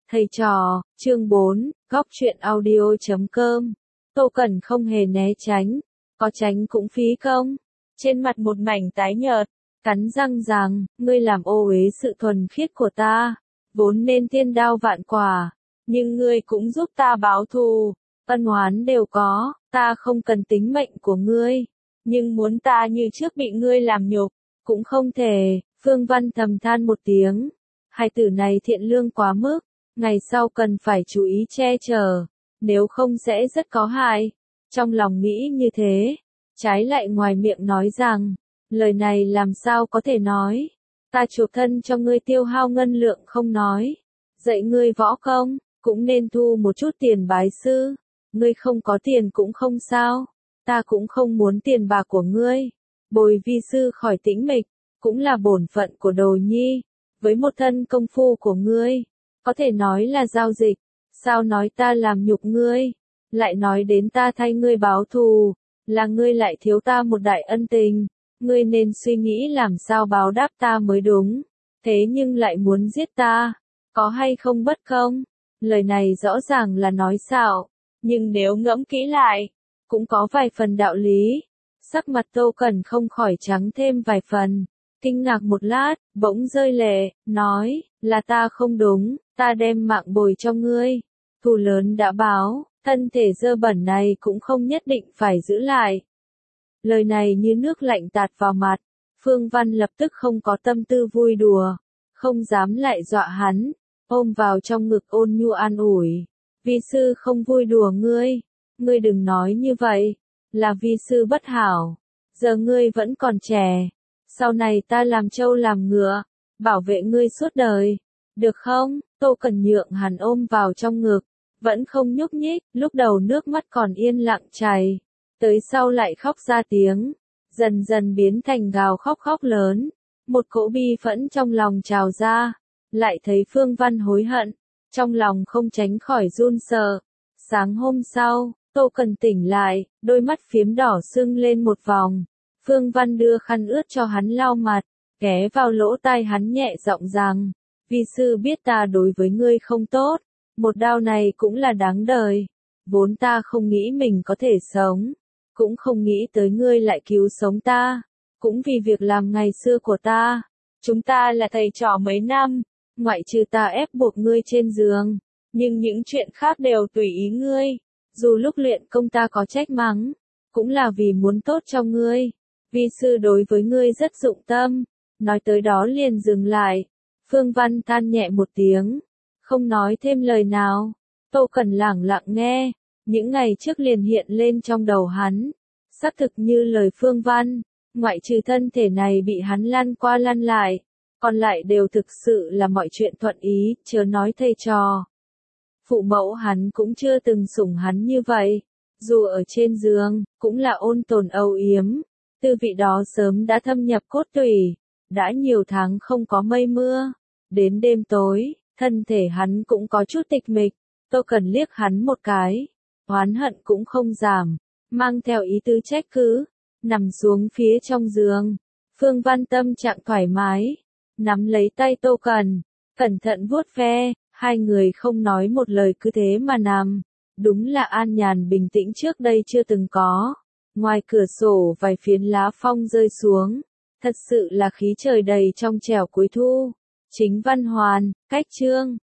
Thầy trò, chương 4, góc truyện audio.com. Tô Cẩn không hề né tránh, có tránh cũng phí công. Trên mặt một mảnh tái nhợt, cắn răng rằng, ngươi làm ô uế sự thuần khiết của ta, vốn nên thiên đao vạn quả, nhưng ngươi cũng giúp ta báo thù, ân oán đều có, ta không cần tính mệnh của ngươi, nhưng muốn ta như trước bị ngươi làm nhục, cũng không thể. Phương Văn thầm than một tiếng, hai tử này thiện lương quá mức, ngày sau cần phải chú ý che chở, nếu không sẽ rất có hại. Trong lòng nghĩ như thế, trái lại ngoài miệng nói rằng, lời này làm sao có thể nói, ta chuộc thân cho ngươi tiêu hao ngân lượng không nói, dạy ngươi võ công, cũng nên thu một chút tiền bái sư, ngươi không có tiền cũng không sao, ta cũng không muốn tiền bạc của ngươi, bồi vi sư khỏi tĩnh mịch, cũng là bổn phận của đồ nhi, với một thân công phu của ngươi, có thể nói là giao dịch, sao nói ta làm nhục ngươi, lại nói đến ta thay ngươi báo thù, là ngươi lại thiếu ta một đại ân tình, ngươi nên suy nghĩ làm sao báo đáp ta mới đúng, thế nhưng lại muốn giết ta, có hay không bất công, lời này rõ ràng là nói xạo, nhưng nếu ngẫm kỹ lại, cũng có vài phần đạo lý, sắc mặt Tô Cẩn không khỏi trắng thêm vài phần. Kinh ngạc một lát, bỗng rơi lệ, nói, là ta không đúng, ta đem mạng bồi cho ngươi. Thù lớn đã báo, thân thể dơ bẩn này cũng không nhất định phải giữ lại. Lời này như nước lạnh tạt vào mặt, Phương Văn lập tức không có tâm tư vui đùa, không dám lại dọa hắn, ôm vào trong ngực ôn nhu an ủi. Vi sư không vui đùa ngươi đừng nói như vậy, là vi sư bất hảo, giờ ngươi vẫn còn trẻ. Sau này ta làm trâu làm ngựa, bảo vệ ngươi suốt đời, được không? Tô Cẩn nhượng hắn ôm vào trong ngực, vẫn không nhúc nhích, lúc đầu nước mắt còn yên lặng chảy, tới sau lại khóc ra tiếng, dần dần biến thành gào khóc khóc lớn, một cỗ bi phẫn trong lòng trào ra, lại thấy Phương Văn hối hận, trong lòng không tránh khỏi run sợ. Sáng hôm sau, Tô Cẩn tỉnh lại, đôi mắt phiếm đỏ sưng lên một vòng. Phương Văn đưa khăn ướt cho hắn lau mặt, ghé vào lỗ tai hắn nhẹ giọng rằng, vi sư biết ta đối với ngươi không tốt, một đao này cũng là đáng đời, vốn ta không nghĩ mình có thể sống, cũng không nghĩ tới ngươi lại cứu sống ta, cũng vì việc làm ngày xưa của ta, chúng ta là thầy trò mấy năm, ngoại trừ ta ép buộc ngươi trên giường, nhưng những chuyện khác đều tùy ý ngươi, dù lúc luyện công ta có trách mắng, cũng là vì muốn tốt cho ngươi. Vi sư đối với ngươi rất dụng tâm, nói tới đó liền dừng lại, Phương Văn than nhẹ một tiếng, không nói thêm lời nào, Tô Cẩn lẳng lặng nghe, những ngày trước liền hiện lên trong đầu hắn, xác thực như lời Phương Văn, ngoại trừ thân thể này bị hắn lăn qua lăn lại, còn lại đều thực sự là mọi chuyện thuận ý, chớ nói thầy trò. Phụ mẫu hắn cũng chưa từng sủng hắn như vậy, dù ở trên giường, cũng là ôn tồn âu yếm. Tư vị đó sớm đã thâm nhập cốt tủy, đã nhiều tháng không có mây mưa, đến đêm tối, thân thể hắn cũng có chút tịch mịch, Tô Cẩn liếc hắn một cái, oán hận cũng không giảm, mang theo ý tứ trách cứ, nằm xuống phía trong giường, Phương Văn tâm trạng thoải mái, nắm lấy tay Tô Cẩn, cẩn thận vuốt ve, hai người không nói một lời cứ thế mà nằm, đúng là an nhàn bình tĩnh trước đây chưa từng có. Ngoài cửa sổ vài phiến lá phong rơi xuống, thật sự là khí trời đầy trong trẻo cuối thu. Chính Văn Hoàn, cách chương.